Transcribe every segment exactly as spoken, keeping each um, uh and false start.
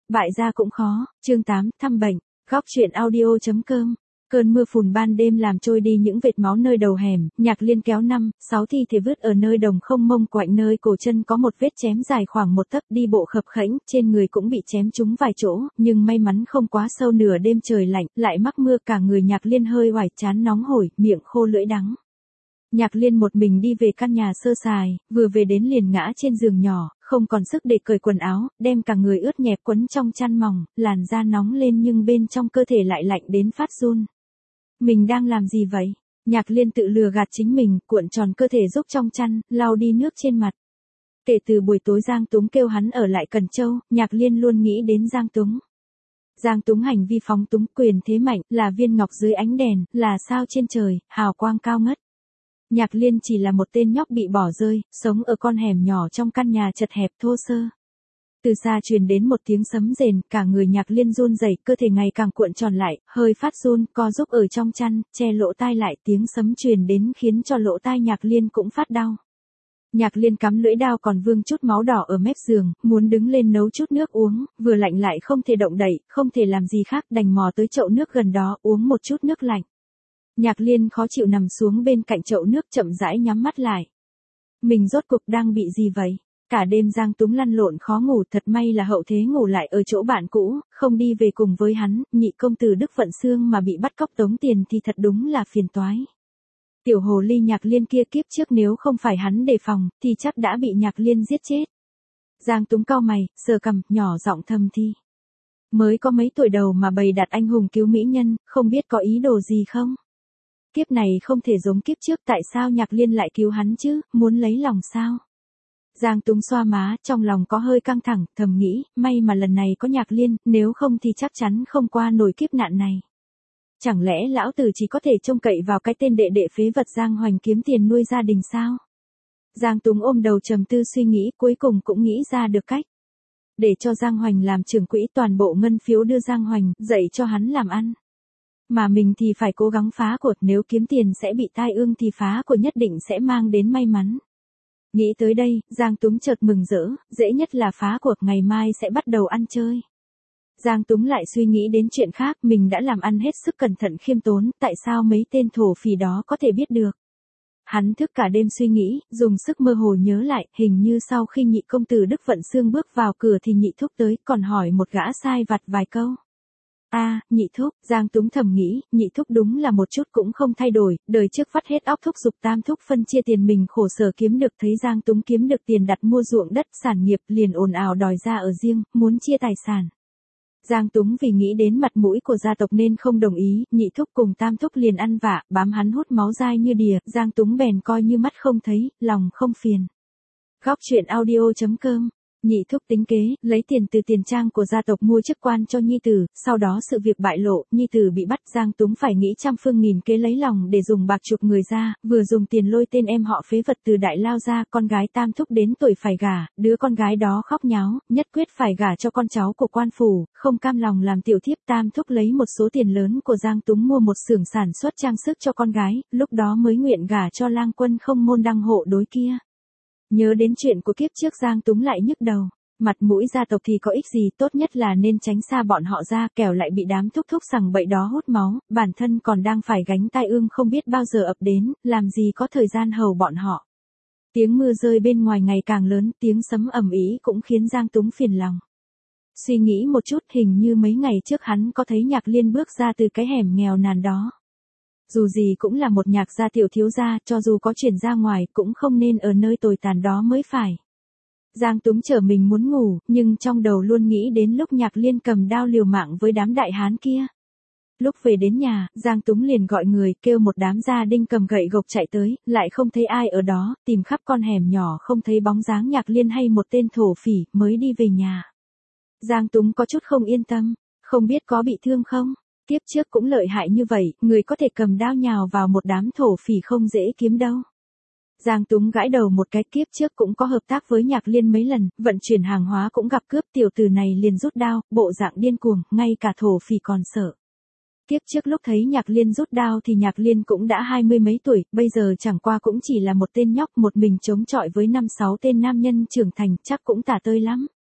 bại gia cũng khó. Chương tám, thăm bệnh. Góc truyện audio.com. Cơn mưa phùn ban đêm làm trôi đi những vệt máu nơi đầu hẻm, Nhạc Liên kéo năm, sáu thi thể vứt ở nơi đồng không mông quạnh, nơi cổ chân có một vết chém dài khoảng một tấc, đi bộ khập khẽnh, trên người cũng bị chém trúng vài chỗ, nhưng may mắn không quá sâu. Nửa đêm trời lạnh, lại mắc mưa, cả người Nhạc Liên hơi oải, trán nóng hổi, miệng khô lưỡi đắng. Nhạc Liên một mình đi về căn nhà sơ sài, vừa về đến liền ngã trên giường nhỏ, không còn sức để cởi quần áo, đem cả người ướt nhẹp quấn trong chăn mỏng, làn da nóng lên nhưng bên trong cơ thể lại lạnh đến phát run. Mình đang làm gì vậy? Nhạc Liên tự lừa gạt chính mình, cuộn tròn cơ thể rúc trong chăn, lau đi nước trên mặt. Kể từ buổi tối Giang Túng kêu hắn ở lại Cần Châu, Nhạc Liên luôn nghĩ đến Giang Túng. Giang Túng hành vi phóng túng, quyền thế mạnh, là viên ngọc dưới ánh đèn, là sao trên trời, hào quang cao ngất. Nhạc Liên chỉ là một tên nhóc bị bỏ rơi, sống ở con hẻm nhỏ trong căn nhà chật hẹp thô sơ. Từ xa truyền đến một tiếng sấm rền, cả người Nhạc Liên run rẩy, cơ thể ngày càng cuộn tròn lại, hơi phát run, co giúp ở trong chăn, che lỗ tai lại, tiếng sấm truyền đến khiến cho lỗ tai Nhạc Liên cũng phát đau. Nhạc Liên cắm lưỡi dao còn vương chút máu đỏ ở mép giường, muốn đứng lên nấu chút nước uống, vừa lạnh lại không thể động đậy, không thể làm gì khác, đành mò tới chậu nước gần đó uống một chút nước lạnh. Nhạc Liên khó chịu nằm xuống bên cạnh chậu nước, chậm rãi nhắm mắt lại. Mình rốt cuộc đang bị gì vậy? Cả đêm Giang Túng lăn lộn khó ngủ, thật may là Hậu Thế ngủ lại ở chỗ bạn cũ, không đi về cùng với hắn. Nhị công tử Đức Vận Xương mà bị bắt cóc tống tiền thì thật đúng là phiền toái. Tiểu hồ ly Nhạc Liên kia kiếp trước nếu không phải hắn đề phòng, thì chắc đã bị Nhạc Liên giết chết. Giang Túng cau mày, sờ cằm, nhỏ giọng thầm thì. Mới có mấy tuổi đầu mà bày đặt anh hùng cứu mỹ nhân, không biết có ý đồ gì không? Kiếp này không thể giống kiếp trước, tại sao Nhạc Liên lại cứu hắn chứ, muốn lấy lòng sao? Giang Túng xoa má, trong lòng có hơi căng thẳng, thầm nghĩ, may mà lần này có Nhạc Liên, nếu không thì chắc chắn không qua nổi kiếp nạn này. Chẳng lẽ lão tử chỉ có thể trông cậy vào cái tên đệ đệ phế vật Giang Hoành kiếm tiền nuôi gia đình sao? Giang Túng ôm đầu trầm tư suy nghĩ, cuối cùng cũng nghĩ ra được cách. Để cho Giang Hoành làm trưởng quỹ, toàn bộ ngân phiếu đưa Giang Hoành, dạy cho hắn làm ăn. Mà mình thì phải cố gắng phá cuộc, nếu kiếm tiền sẽ bị tai ương thì phá của nhất định sẽ mang đến may mắn. Nghĩ tới đây, Giang Túng chợt mừng rỡ, dễ nhất là phá cuộc, ngày mai sẽ bắt đầu ăn chơi. Giang Túng lại suy nghĩ đến chuyện khác, mình đã làm ăn hết sức cẩn thận khiêm tốn, tại sao mấy tên thổ phỉ đó có thể biết được. Hắn thức cả đêm suy nghĩ, dùng sức mơ hồ nhớ lại, hình như sau khi nhị công tử Đức Vận Xương bước vào cửa thì nhị thúc tới, còn hỏi một gã sai vặt vài câu. A, à, nhị thúc, Giang Túng thầm nghĩ, nhị thúc đúng là một chút cũng không thay đổi, đời trước vắt hết óc thúc giục tam thúc phân chia tiền mình khổ sở kiếm được, thấy Giang Túng kiếm được tiền đặt mua ruộng đất sản nghiệp liền ồn ào đòi ra ở riêng, muốn chia tài sản. Giang Túng vì nghĩ đến mặt mũi của gia tộc nên không đồng ý, nhị thúc cùng tam thúc liền ăn vạ, bám hắn hút máu dai như đìa, Giang Túng bèn coi như mắt không thấy, lòng không phiền. Góc truyện audio.com. Nhị thúc tính kế, lấy tiền từ tiền trang của gia tộc mua chức quan cho nhi tử, sau đó sự việc bại lộ, nhi tử bị bắt, Giang Túng phải nghĩ trăm phương nghìn kế lấy lòng để dùng bạc chuộc người ra, vừa dùng tiền lôi tên em họ phế vật từ Đại Lao ra, con gái tam thúc đến tuổi phải gả, đứa con gái đó khóc nháo, nhất quyết phải gả cho con cháu của quan phủ, không cam lòng làm tiểu thiếp, tam thúc lấy một số tiền lớn của Giang Túng mua một xưởng sản xuất trang sức cho con gái, lúc đó mới nguyện gả cho lang quân không môn đăng hộ đối kia. Nhớ đến chuyện của kiếp trước Giang Túng lại nhức đầu, mặt mũi gia tộc thì có ích gì, tốt nhất là nên tránh xa bọn họ ra, kẻo lại bị đám thúc thúc sằng bậy đó hút máu, bản thân còn đang phải gánh tai ương không biết bao giờ ập đến, làm gì có thời gian hầu bọn họ. Tiếng mưa rơi bên ngoài ngày càng lớn, tiếng sấm ầm ĩ cũng khiến Giang Túng phiền lòng. Suy nghĩ một chút, hình như mấy ngày trước hắn có thấy Nhạc Liên bước ra từ cái hẻm nghèo nàn đó. Dù gì cũng là một Nhạc gia tiểu thiếu gia, cho dù có chuyển ra ngoài cũng không nên ở nơi tồi tàn đó mới phải. Giang Túng chờ mình muốn ngủ, nhưng trong đầu luôn nghĩ đến lúc Nhạc Liên cầm đao liều mạng với đám đại hán kia. Lúc về đến nhà, Giang Túng liền gọi người, kêu một đám gia đinh cầm gậy gộc chạy tới, lại không thấy ai ở đó, tìm khắp con hẻm nhỏ không thấy bóng dáng Nhạc Liên hay một tên thổ phỉ, mới đi về nhà. Giang Túng có chút không yên tâm, không biết có bị thương không? Tiếp trước cũng lợi hại như vậy, người có thể cầm đao nhào vào một đám thổ phỉ không dễ kiếm đâu. Giang Túng gãi đầu một cái, kiếp trước cũng có hợp tác với Nhạc Liên mấy lần, vận chuyển hàng hóa cũng gặp cướp, tiểu tử này liền rút đao, bộ dạng điên cuồng, ngay cả thổ phỉ còn sợ. Kiếp trước lúc thấy Nhạc Liên rút đao thì Nhạc Liên cũng đã hai mươi mấy tuổi, bây giờ chẳng qua cũng chỉ là một tên nhóc, một mình chống chọi với năm sáu tên nam nhân trưởng thành, chắc cũng tả tơi lắm.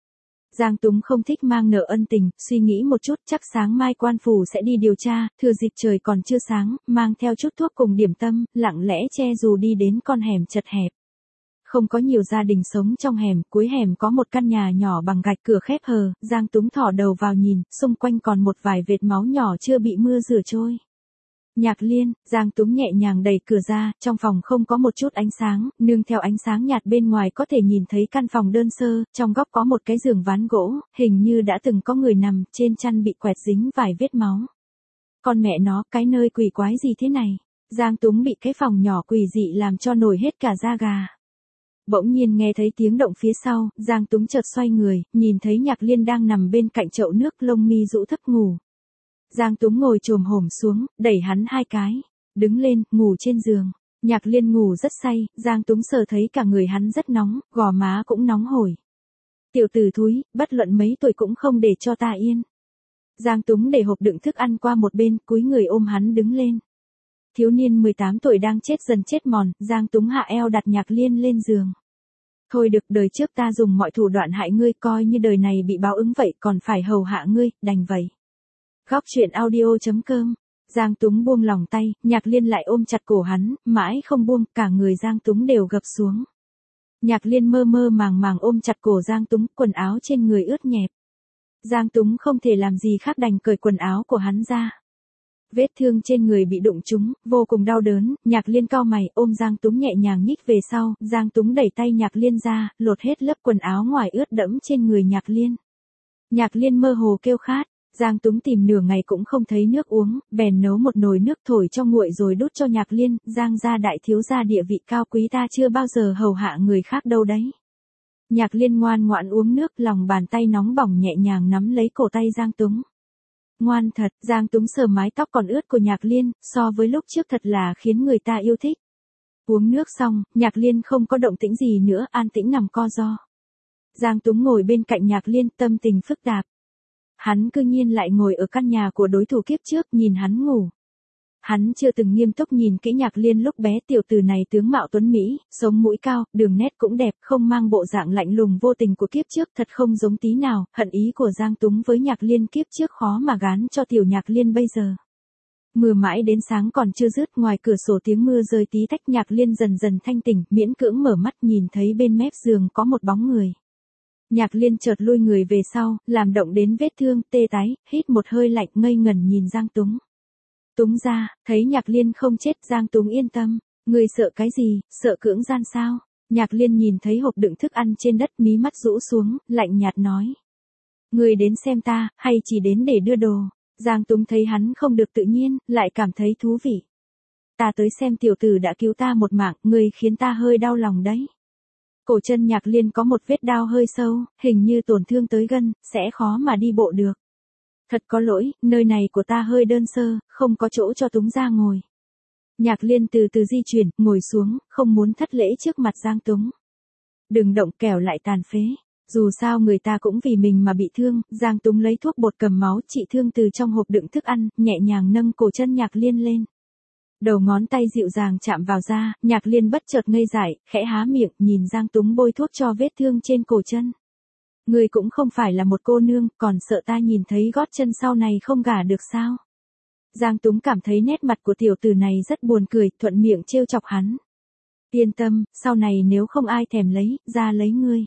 Giang Túng không thích mang nợ ân tình, suy nghĩ một chút chắc sáng mai quan phủ sẽ đi điều tra, thừa dịp trời còn chưa sáng, mang theo chút thuốc cùng điểm tâm, lặng lẽ che dù đi đến con hẻm chật hẹp. Không có nhiều gia đình sống trong hẻm, cuối hẻm có một căn nhà nhỏ bằng gạch cửa khép hờ, Giang Túng thò đầu vào nhìn, xung quanh còn một vài vệt máu nhỏ chưa bị mưa rửa trôi. Nhạc Liên, Giang Túng nhẹ nhàng đẩy cửa ra, trong phòng không có một chút ánh sáng, nương theo ánh sáng nhạt bên ngoài có thể nhìn thấy căn phòng đơn sơ, trong góc có một cái giường ván gỗ, hình như đã từng có người nằm, trên chăn bị quẹt dính vài vết máu. Con mẹ nó, cái nơi quỷ quái gì thế này? Giang Túng bị cái phòng nhỏ quỷ dị làm cho nổi hết cả da gà. Bỗng nhiên nghe thấy tiếng động phía sau, Giang Túng chợt xoay người, nhìn thấy Nhạc Liên đang nằm bên cạnh chậu nước, lông mi rũ thấp ngủ. Giang Túng ngồi chồm hổm xuống, đẩy hắn hai cái, đứng lên, ngủ trên giường. Nhạc Liên ngủ rất say, Giang Túng sờ thấy cả người hắn rất nóng, gò má cũng nóng hổi. Tiểu tử thúi, bất luận mấy tuổi cũng không để cho ta yên. Giang Túng để hộp đựng thức ăn qua một bên, cúi người ôm hắn đứng lên. Thiếu niên mười tám tuổi đang chết dần chết mòn, Giang Túng hạ eo đặt Nhạc Liên lên giường. Thôi được, đời trước ta dùng mọi thủ đoạn hại ngươi, coi như đời này bị báo ứng vậy, còn phải hầu hạ ngươi, đành vậy. Góc truyện audio chấm com. Giang Túng buông lòng tay, Nhạc Liên lại ôm chặt cổ hắn, mãi không buông, cả người Giang Túng đều gập xuống. Nhạc Liên mơ mơ màng màng ôm chặt cổ Giang Túng, quần áo trên người ướt nhẹp. Giang Túng không thể làm gì khác đành cởi quần áo của hắn ra. Vết thương trên người bị đụng trúng, vô cùng đau đớn, Nhạc Liên cau mày, ôm Giang Túng nhẹ nhàng nhích về sau, Giang Túng đẩy tay Nhạc Liên ra, lột hết lớp quần áo ngoài ướt đẫm trên người Nhạc Liên. Nhạc Liên mơ hồ kêu khát, Giang Túng tìm nửa ngày cũng không thấy nước uống, bèn nấu một nồi nước thổi cho nguội rồi đút cho Nhạc Liên, Giang gia đại thiếu gia địa vị cao quý ta chưa bao giờ hầu hạ người khác đâu đấy. Nhạc Liên ngoan ngoãn uống nước, lòng bàn tay nóng bỏng nhẹ nhàng nắm lấy cổ tay Giang Túng. Ngoan thật, Giang Túng sờ mái tóc còn ướt của Nhạc Liên, so với lúc trước thật là khiến người ta yêu thích. Uống nước xong, Nhạc Liên không có động tĩnh gì nữa, an tĩnh nằm co ro. Giang Túng ngồi bên cạnh Nhạc Liên, tâm tình phức tạp. Hắn cư nhiên lại ngồi ở căn nhà của đối thủ kiếp trước, nhìn hắn ngủ. Hắn chưa từng nghiêm túc nhìn kỹ Nhạc Liên lúc bé, tiểu tử này tướng mạo tuấn mỹ, sống mũi cao, đường nét cũng đẹp, không mang bộ dạng lạnh lùng vô tình của kiếp trước, thật không giống tí nào. Hận ý của Giang Túng với Nhạc Liên kiếp trước khó mà gán cho tiểu Nhạc Liên bây giờ. Mưa mãi đến sáng còn chưa dứt, ngoài cửa sổ tiếng mưa rơi tí tách, Nhạc Liên dần dần thanh tỉnh, miễn cưỡng mở mắt nhìn thấy bên mép giường có một bóng người. Nhạc Liên chợt lui người về sau, làm động đến vết thương, tê tái, hít một hơi lạnh, ngây ngẩn nhìn Giang Túng. Túng ra, thấy Nhạc Liên không chết, Giang Túng yên tâm. Người sợ cái gì, sợ cưỡng gian sao? Nhạc Liên nhìn thấy hộp đựng thức ăn trên đất, mí mắt rũ xuống, lạnh nhạt nói. Người đến xem ta, hay chỉ đến để đưa đồ? Giang Túng thấy hắn không được tự nhiên, lại cảm thấy thú vị. Ta tới xem tiểu tử đã cứu ta một mạng, người khiến ta hơi đau lòng đấy. Cổ chân Nhạc Liên có một vết đao hơi sâu, hình như tổn thương tới gân, sẽ khó mà đi bộ được. Thật có lỗi, nơi này của ta hơi đơn sơ, không có chỗ cho Túng ra ngồi. Nhạc Liên từ từ di chuyển, ngồi xuống, không muốn thất lễ trước mặt Giang Túng. Đừng động, kẻo lại tàn phế. Dù sao người ta cũng vì mình mà bị thương, Giang Túng lấy thuốc bột cầm máu trị thương từ trong hộp đựng thức ăn, nhẹ nhàng nâng cổ chân Nhạc Liên lên. Đầu ngón tay dịu dàng chạm vào da, Nhạc Liên bất chợt ngây dại, khẽ há miệng, nhìn Giang Túng bôi thuốc cho vết thương trên cổ chân. Người cũng không phải là một cô nương, còn sợ ta nhìn thấy gót chân sau này không gả được sao? Giang Túng cảm thấy nét mặt của tiểu tử này rất buồn cười, thuận miệng trêu chọc hắn. Yên tâm, sau này nếu không ai thèm lấy, ra lấy ngươi.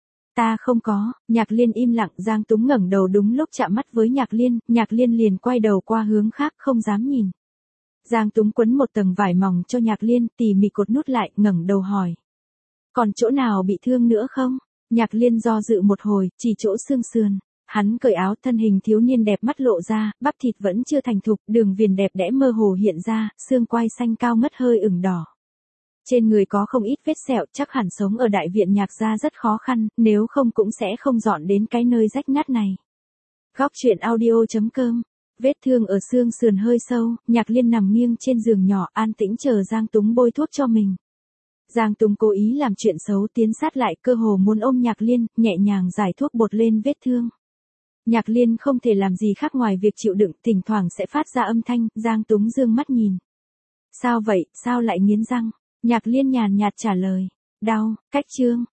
Ta không có. Nhạc Liên im lặng, Giang Túng ngẩng đầu đúng lúc chạm mắt với Nhạc Liên, Nhạc Liên liền quay đầu qua hướng khác, không dám nhìn. Giang Túng quấn một tầng vải mỏng cho Nhạc Liên, tỉ mỉ cột nút lại, ngẩng đầu hỏi. Còn chỗ nào bị thương nữa không? Nhạc Liên do dự một hồi, chỉ chỗ xương sườn. Hắn cởi áo, thân hình thiếu niên đẹp mắt lộ ra, bắp thịt vẫn chưa thành thục, đường viền đẹp đẽ mơ hồ hiện ra, xương quai xanh cao ngất hơi ửng đỏ. Trên người có không ít vết sẹo, chắc hẳn sống ở đại viện Nhạc gia rất khó khăn, nếu không cũng sẽ không dọn đến cái nơi rách nát này. Góc truyện audio chấm com. Vết thương ở xương sườn hơi sâu, Nhạc Liên nằm nghiêng trên giường nhỏ, an tĩnh chờ Giang Túng bôi thuốc cho mình. Giang Túng cố ý làm chuyện xấu, tiến sát lại, cơ hồ muốn ôm Nhạc Liên, nhẹ nhàng rải thuốc bột lên vết thương. Nhạc Liên không thể làm gì khác ngoài việc chịu đựng, thỉnh thoảng sẽ phát ra âm thanh, Giang Túng dương mắt nhìn. Sao vậy, sao lại nghiến răng? Nhạc Liên nhàn nhạt trả lời. Đau, cách chương.